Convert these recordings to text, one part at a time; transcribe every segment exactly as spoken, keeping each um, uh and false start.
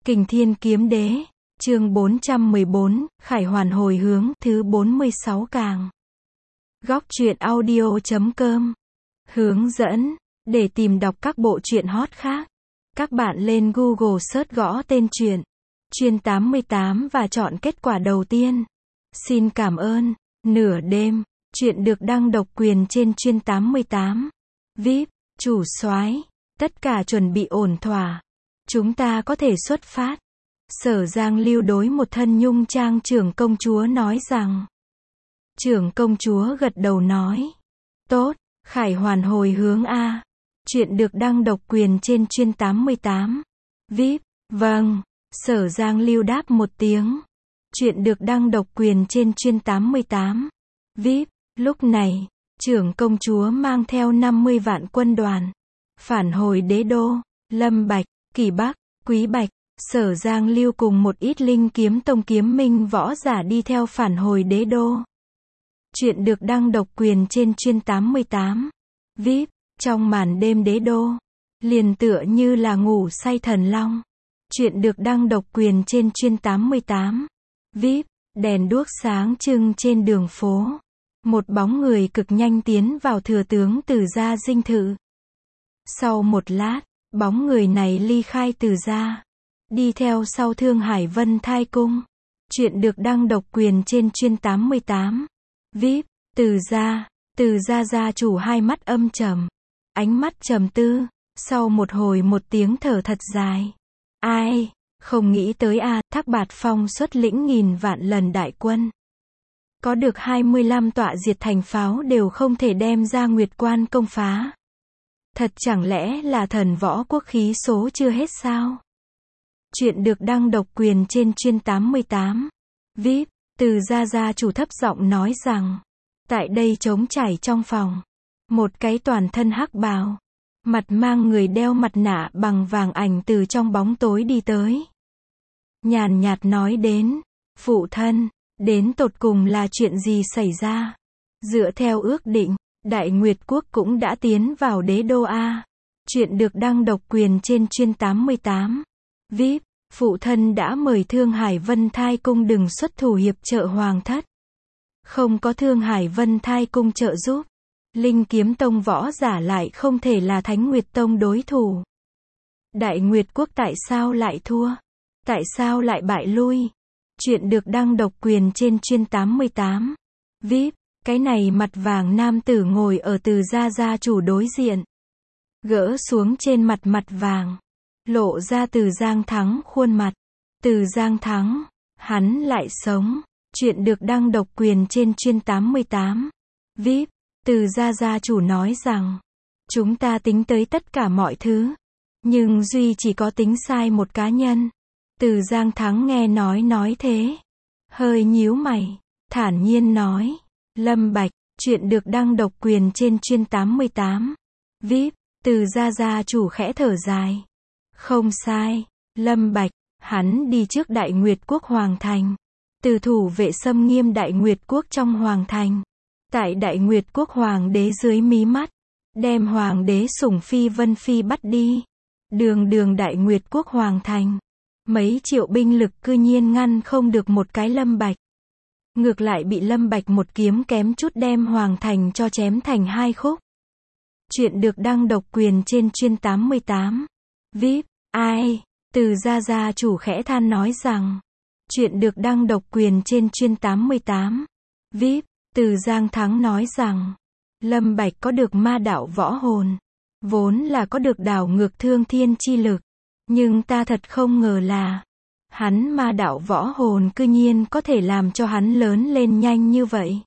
Kình Thiên Kiếm Đế, chương bốn trăm mười bốn, Khải Hoàn hồi hướng, thứ bốn mươi sáu càng. Góc truyện audio chấm com. Hướng dẫn, để tìm đọc các bộ truyện hot khác, các bạn lên Google search gõ tên truyện, Chuyên tám mươi tám và chọn kết quả đầu tiên. Xin cảm ơn. Nửa đêm, truyện được đăng độc quyền trên Chuyên tám mươi tám. vê i pê, chủ soái, tất cả chuẩn bị ổn thỏa. Chúng ta có thể xuất phát. Sở Giang Lưu đối một thân nhung trang trưởng công chúa nói rằng. Trưởng công chúa gật đầu nói. Tốt, Khải Hoàn hồi hướng A. Chuyện được đăng độc quyền trên Chuyên tám mươi tám. vê i pê, vâng. Sở Giang Lưu đáp một tiếng. Chuyện được đăng độc quyền trên Chuyên tám mươi tám. vê i pê, lúc này, trưởng công chúa mang theo năm mươi vạn quân đoàn. Phản hồi đế đô, Lâm Bạch, Kỳ Bắc, Quý Bạch, Sở Giang Lưu cùng một ít linh kiếm tông kiếm minh võ giả đi theo phản hồi đế đô. Chuyện được đăng độc quyền trên Chuyên tám mươi tám. vê i pê, trong màn đêm đế đô, liền tựa như là ngủ say thần long. Chuyện được đăng độc quyền trên Chuyên tám mươi tám. vê i pê, đèn đuốc sáng trưng trên đường phố. Một bóng người cực nhanh tiến vào thừa tướng Từ gia dinh thự. Sau một lát, bóng người này ly khai Từ gia, đi theo sau Thương Hải Vân Thai Cung. Chuyện được đăng độc quyền trên Chuyên tám mươi tám. vê i pê, Từ gia, Từ gia gia chủ hai mắt âm trầm, ánh mắt trầm tư, sau một hồi một tiếng thở thật dài. Ai, không nghĩ tới a, Thác Bạt Phong xuất lĩnh nghìn vạn lần đại quân. Có được hai mươi lăm tọa diệt thành pháo đều không thể đem ra Nguyệt Quan công phá. Thật chẳng lẽ là thần võ quốc khí số chưa hết sao? Chuyện được đăng độc quyền trên Chuyên tám mươi tám. vê i pê, Từ gia gia chủ thấp giọng nói rằng. Tại đây trống trải trong phòng. Một cái toàn thân hắc bào, mặt mang người đeo mặt nạ bằng vàng ảnh từ trong bóng tối đi tới. Nhàn nhạt nói đến. Phụ thân, đến tột cùng là chuyện gì xảy ra? Dựa theo ước định, Đại Nguyệt Quốc cũng đã tiến vào đế đô A. Chuyện được đăng độc quyền trên Chuyên tám mươi tám. vê i pê, phụ thân đã mời Thương Hải Vân Thai Cung đừng xuất thủ hiệp trợ hoàng thất. Không có Thương Hải Vân Thai Cung trợ giúp, Linh Kiếm Tông võ giả lại không thể là Thánh Nguyệt Tông đối thủ. Đại Nguyệt Quốc tại sao lại thua? Tại sao lại bại lui? Chuyện được đăng độc quyền trên Chuyên tám mươi tám. vê i pê, cái này mặt vàng nam tử ngồi ở Từ gia gia chủ đối diện. Gỡ xuống trên mặt mặt vàng, lộ ra Từ Giang Thắng khuôn mặt. Từ Giang Thắng, hắn lại sống. Chuyện được đăng độc quyền trên Chuyên tám mươi tám. vê i pê, Từ gia gia chủ nói rằng. Chúng ta tính tới tất cả mọi thứ, nhưng duy chỉ có tính sai một cá nhân. Từ Giang Thắng nghe nói nói thế, hơi nhíu mày, thản nhiên nói. Lâm Bạch, chuyện được đăng độc quyền trên Chuyên tám mươi tám. vê i pê, Từ gia gia chủ khẽ thở dài. Không sai, Lâm Bạch, hắn đi trước Đại Nguyệt Quốc Hoàng Thành. Từ thủ vệ xâm nghiêm Đại Nguyệt Quốc trong Hoàng Thành. Tại Đại Nguyệt Quốc Hoàng đế dưới mí mắt, đem Hoàng đế Sủng Phi Vân Phi bắt đi. Đường đường Đại Nguyệt Quốc Hoàng Thành. Mấy triệu binh lực cư nhiên ngăn không được một cái Lâm Bạch. Ngược lại bị Lâm Bạch một kiếm kém chút đem Hoàng Thành cho chém thành hai khúc. Chuyện được đăng độc quyền trên Chuyên tám mươi tám. vê i pê, ai? Từ gia gia chủ khẽ than nói rằng. Chuyện được đăng độc quyền trên Chuyên tám mươi tám. vê i pê, Từ Giang Thắng nói rằng. Lâm Bạch có được ma đạo võ hồn, vốn là có được đảo ngược thương thiên chi lực. Nhưng ta thật không ngờ là, hắn ma đạo võ hồn cư nhiên có thể làm cho hắn lớn lên nhanh như vậy.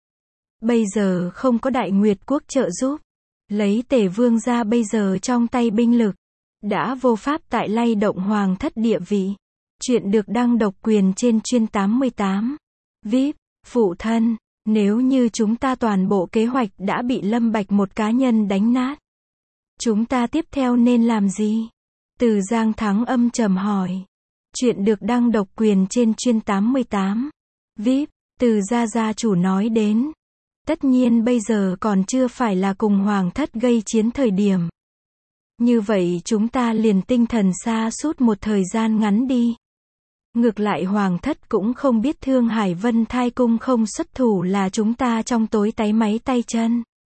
Bây giờ không có Đại Nguyệt Quốc trợ giúp, lấy Tề Vương ra bây giờ trong tay binh lực, đã vô pháp tại lay động hoàng thất địa vị. Chuyện được đăng độc quyền trên Chuyên tám mươi tám. vê i pê, phụ thân, nếu như chúng ta toàn bộ kế hoạch đã bị Lâm Bạch một cá nhân đánh nát, chúng ta tiếp theo nên làm gì? Từ Giang Thắng âm trầm hỏi. Chuyện được đăng độc quyền trên Chuyên tám mươi tám. vê i pê, Từ gia gia chủ nói đến. Tất nhiên bây giờ còn chưa phải là cùng hoàng thất gây chiến thời điểm. Như vậy chúng ta liền tinh thần sa sút một thời gian ngắn đi. Ngược lại hoàng thất cũng không biết Thương Hải Vân Thai Cung không xuất thủ là chúng ta trong tối táy máy tay chân.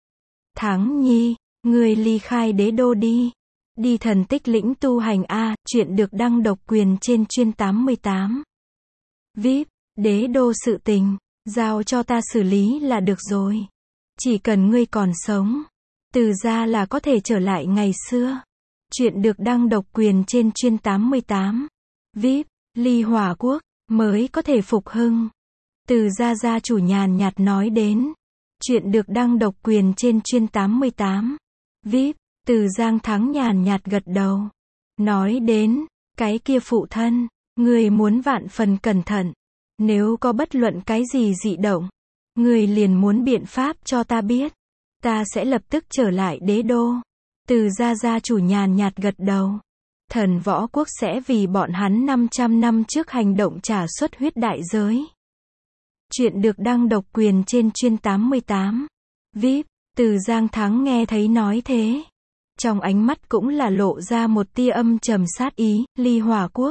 Thắng Nhi, người ly khai đế đô đi. Đi thần tích lĩnh tu hành a, chuyện được đăng độc quyền trên chuyên tám mươi tám. vê i pê, đế đô sự tình, giao cho ta xử lý là được rồi. Chỉ cần ngươi còn sống, Từ gia là có thể trở lại ngày xưa. Chuyện được đăng độc quyền trên chuyên tám mươi tám. vê i pê, Ly Hỏa Quốc, mới có thể phục hưng. Từ gia gia chủ nhàn nhạt nói đến. Chuyện được đăng độc quyền trên chuyên tám mươi tám. vê i pê, Từ Giang Thắng nhàn nhạt gật đầu. Nói đến, cái kia phụ thân, người muốn vạn phần cẩn thận. Nếu có bất luận cái gì dị động, người liền muốn biện pháp cho ta biết. Ta sẽ lập tức trở lại đế đô. Từ gia gia chủ nhàn nhạt gật đầu. Thần Võ Quốc sẽ vì bọn hắn năm trăm năm trước hành động trả xuất huyết đại giới. Chuyện được đăng độc quyền trên chuyên tám mươi tám. vê i pê, Từ Giang Thắng nghe thấy nói thế. Trong ánh mắt cũng là lộ ra một tia âm trầm sát ý. Ly Hỏa Quốc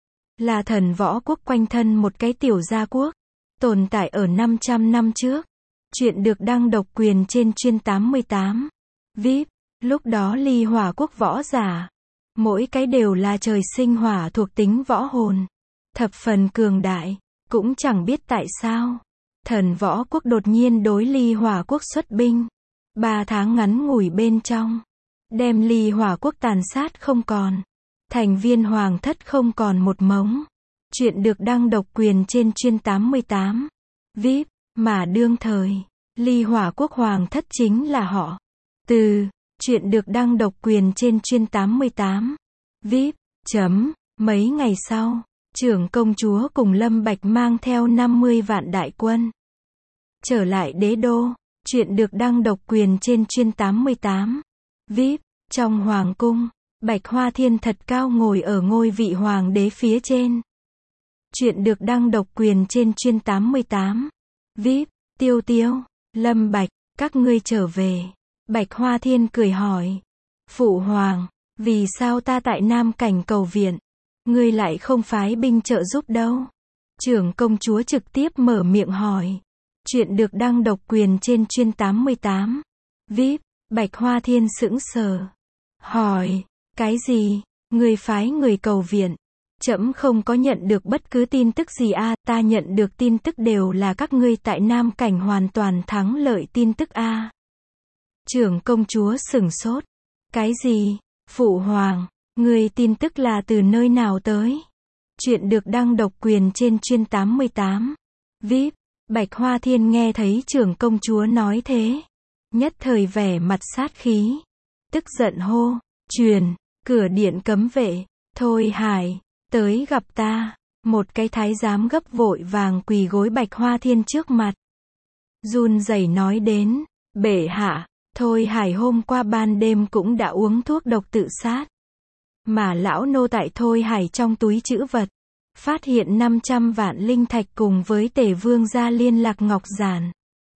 là Thần Võ Quốc quanh thân một cái tiểu gia quốc, tồn tại ở năm trăm năm trước. Chuyện được đăng độc quyền trên chuyên tám mươi tám. vê i pê, lúc đó Ly Hỏa Quốc võ giả, mỗi cái đều là trời sinh hỏa thuộc tính võ hồn, thập phần cường đại. Cũng chẳng biết tại sao, Thần Võ Quốc đột nhiên đối Ly Hỏa Quốc xuất binh. Ba tháng ngắn ngủi bên trong, đem Ly Hỏa Quốc tàn sát không còn. Thành viên hoàng thất không còn một mống. Chuyện được đăng độc quyền trên chuyên tám mươi tám. vê i pê, mà đương thời, Ly Hỏa Quốc hoàng thất chính là họ Từ. Chuyện được đăng độc quyền trên chuyên tám mươi tám. vê i pê, chấm, mấy ngày sau, trưởng công chúa cùng Lâm Bạch mang theo năm mươi vạn đại quân trở lại đế đô. Chuyện được đăng độc quyền trên chuyên tám mươi tám. vê i pê, trong hoàng cung, Bạch Hoa Thiên thật cao ngồi ở ngôi vị hoàng đế phía trên. Chuyện được đăng độc quyền trên chuyên tám mươi tám. vê i pê, Tiêu Tiêu, Lâm Bạch, các ngươi trở về. Bạch Hoa Thiên cười hỏi. Phụ hoàng, vì sao ta tại Nam Cảnh cầu viện, ngươi lại không phái binh trợ giúp đâu? Trưởng công chúa trực tiếp mở miệng hỏi. Chuyện được đăng độc quyền trên chuyên tám mươi tám. vê i pê, Bạch Hoa Thiên sững sờ. Hỏi, cái gì? Ngươi phái người cầu viện? Trẫm không có nhận được bất cứ tin tức gì a, ta nhận được tin tức đều là các ngươi tại Nam Cảnh hoàn toàn thắng lợi tin tức a. Trưởng công chúa sửng sốt. Cái gì? Phụ hoàng, ngươi tin tức là từ nơi nào tới? Chuyện được đăng độc quyền trên chuyên tám mươi tám. vê i pê, Bạch Hoa Thiên nghe thấy trưởng công chúa nói thế, nhất thời vẻ mặt sát khí, tức giận hô, truyền, cửa điện cấm vệ, Thôi Hải, tới gặp ta. Một cái thái giám gấp vội vàng quỳ gối Bạch Hoa Thiên trước mặt. Run rẩy nói đến, bệ hạ, Thôi Hải hôm qua ban đêm cũng đã uống thuốc độc tự sát. Mà lão nô tại Thôi Hải trong túi trữ vật, phát hiện năm trăm vạn linh thạch cùng với Tề Vương gia liên lạc ngọc giản.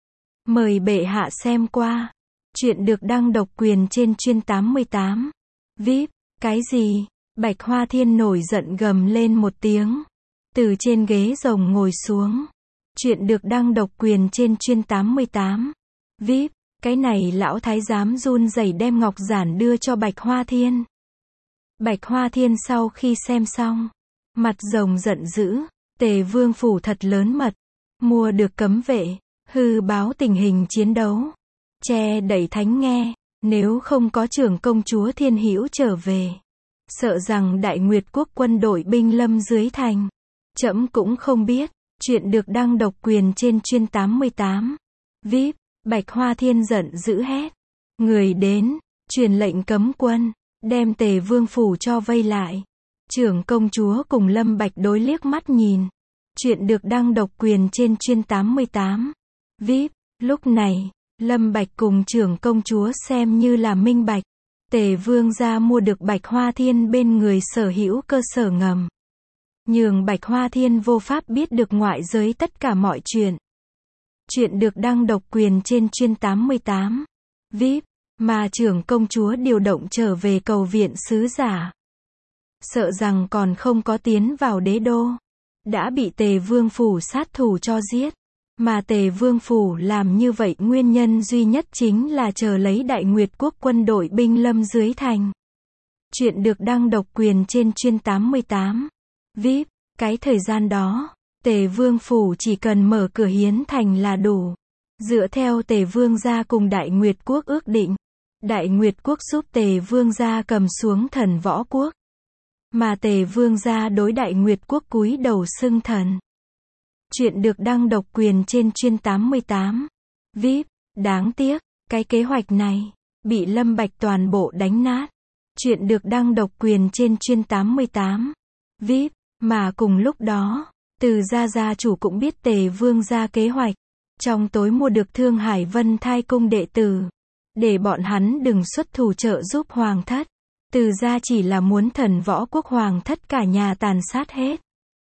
Mời bệ hạ xem qua. Chuyện được đăng độc quyền trên chuyên tám mươi tám. vê i pê, cái gì? Bạch Hoa Thiên nổi giận gầm lên một tiếng. Từ trên ghế rồng ngồi xuống. Chuyện được đăng độc quyền trên chuyên tám mươi tám. vê i pê, cái này lão thái giám run rẩy đem ngọc giản đưa cho Bạch Hoa Thiên. Bạch Hoa Thiên sau khi xem xong, mặt rồng giận dữ, Tề Vương phủ thật lớn mật, mua được cấm vệ, hư báo tình hình chiến đấu, che đẩy thánh nghe, nếu không có trưởng công chúa Thiên Hữu trở về, sợ rằng Đại Nguyệt quốc quân đội binh lâm dưới thành. Trẫm cũng không biết. Chuyện được đăng độc quyền trên chuyên tám mươi tám. vê i pê, Bạch Hoa Thiên giận dữ hét. Người đến, truyền lệnh cấm quân, đem Tề Vương phủ cho vây lại. Trưởng công chúa cùng Lâm Bạch đối liếc mắt nhìn. Chuyện được đăng độc quyền trên chuyên tám mươi tám. vê i pê, lúc này, Lâm Bạch cùng trưởng công chúa xem như là minh bạch. Tề Vương gia mua được Bạch Hoa Thiên bên người sở hữu cơ sở ngầm, nhường Bạch Hoa Thiên vô pháp biết được ngoại giới tất cả mọi chuyện. Chuyện được đăng độc quyền trên chuyên tám mươi tám. vê i pê, mà trưởng công chúa điều động trở về cầu viện sứ giả. Sợ rằng còn không có tiến vào đế đô, đã bị Tề Vương Phủ sát thủ cho giết. Mà Tề Vương Phủ làm như vậy nguyên nhân duy nhất chính là chờ lấy Đại Nguyệt Quốc quân đội binh lâm dưới thành. Chuyện được đăng độc quyền trên chuyên tám mươi tám. vê i pê, cái thời gian đó, Tề Vương Phủ chỉ cần mở cửa hiến thành là đủ. Dựa theo Tề Vương gia cùng Đại Nguyệt Quốc ước định, Đại Nguyệt Quốc giúp Tề Vương gia cầm xuống Thần Võ Quốc. Mà Tề Vương gia đối Đại Nguyệt Quốc cúi đầu xưng thần. Chuyện được đăng độc quyền trên chuyên tám mươi tám. vê i pê, đáng tiếc, cái kế hoạch này, bị Lâm Bạch toàn bộ đánh nát. Chuyện được đăng độc quyền trên chuyên tám mươi tám. vê i pê, mà cùng lúc đó, Từ gia gia chủ cũng biết Tề Vương gia kế hoạch. Trong tối mua được Thương Hải Vân Thai cung đệ tử. Để bọn hắn đừng xuất thủ trợ giúp hoàng thất. Từ gia chỉ là muốn Thần Võ Quốc hoàng thất cả nhà tàn sát hết.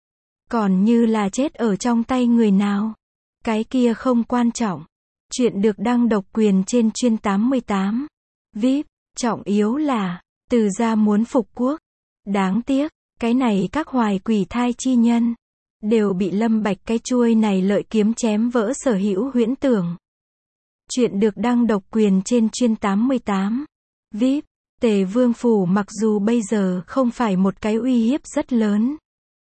Còn như là chết ở trong tay người nào, cái kia không quan trọng. Chuyện được đăng độc quyền trên chuyên tám mươi tám. vê i pê, trọng yếu là, Từ gia muốn phục quốc. Đáng tiếc, cái này các hoài quỷ thai chi nhân, đều bị Lâm Bạch cái chuôi này lợi kiếm chém vỡ sở hữu huyễn tưởng. Chuyện được đăng độc quyền trên chuyên tám mươi tám. vê i pê, Tề Vương Phủ mặc dù bây giờ không phải một cái uy hiếp rất lớn.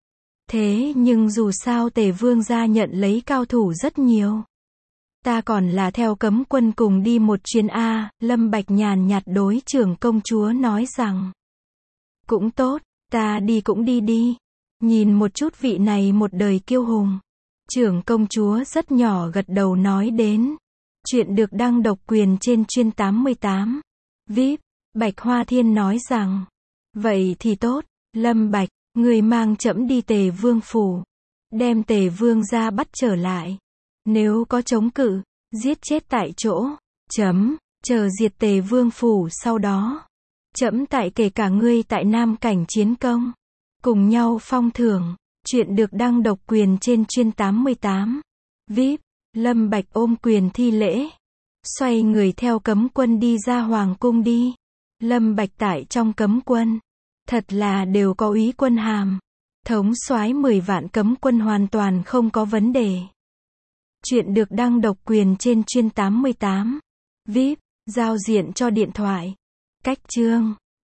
Thế nhưng dù sao Tề Vương gia nhận lấy cao thủ rất nhiều. Ta còn là theo cấm quân cùng đi một chuyến A, Lâm Bạch nhàn nhạt đối trưởng công chúa nói rằng. Cũng tốt, ta đi cũng đi đi. Nhìn một chút vị này một đời kiêu hùng. Trưởng công chúa rất nhỏ gật đầu nói đến. Chuyện được đăng độc quyền trên chuyên tám mươi tám. vê i pê, Bạch Hoa Thiên nói rằng. Vậy thì tốt, Lâm Bạch, người mang trẫm đi Tề Vương Phủ. Đem Tề Vương ra bắt trở lại. Nếu có chống cự, giết chết tại chỗ. Chấm, chờ diệt Tề Vương Phủ sau đó. Trẫm tại kể cả ngươi tại Nam Cảnh chiến công. Cùng nhau phong thưởng. Chuyện được đăng độc quyền trên chuyên tám mươi tám. vê i pê, Lâm Bạch ôm quyền thi lễ. Xoay người theo cấm quân đi ra hoàng cung đi. Lâm Bạch tại trong cấm quân. Thật là đều có úy quân hàm. Thống soái mười vạn cấm quân hoàn toàn không có vấn đề. Chuyện được đăng độc quyền trên chuyên tám mươi tám. vê i pê, giao diện cho điện thoại. Cách chương.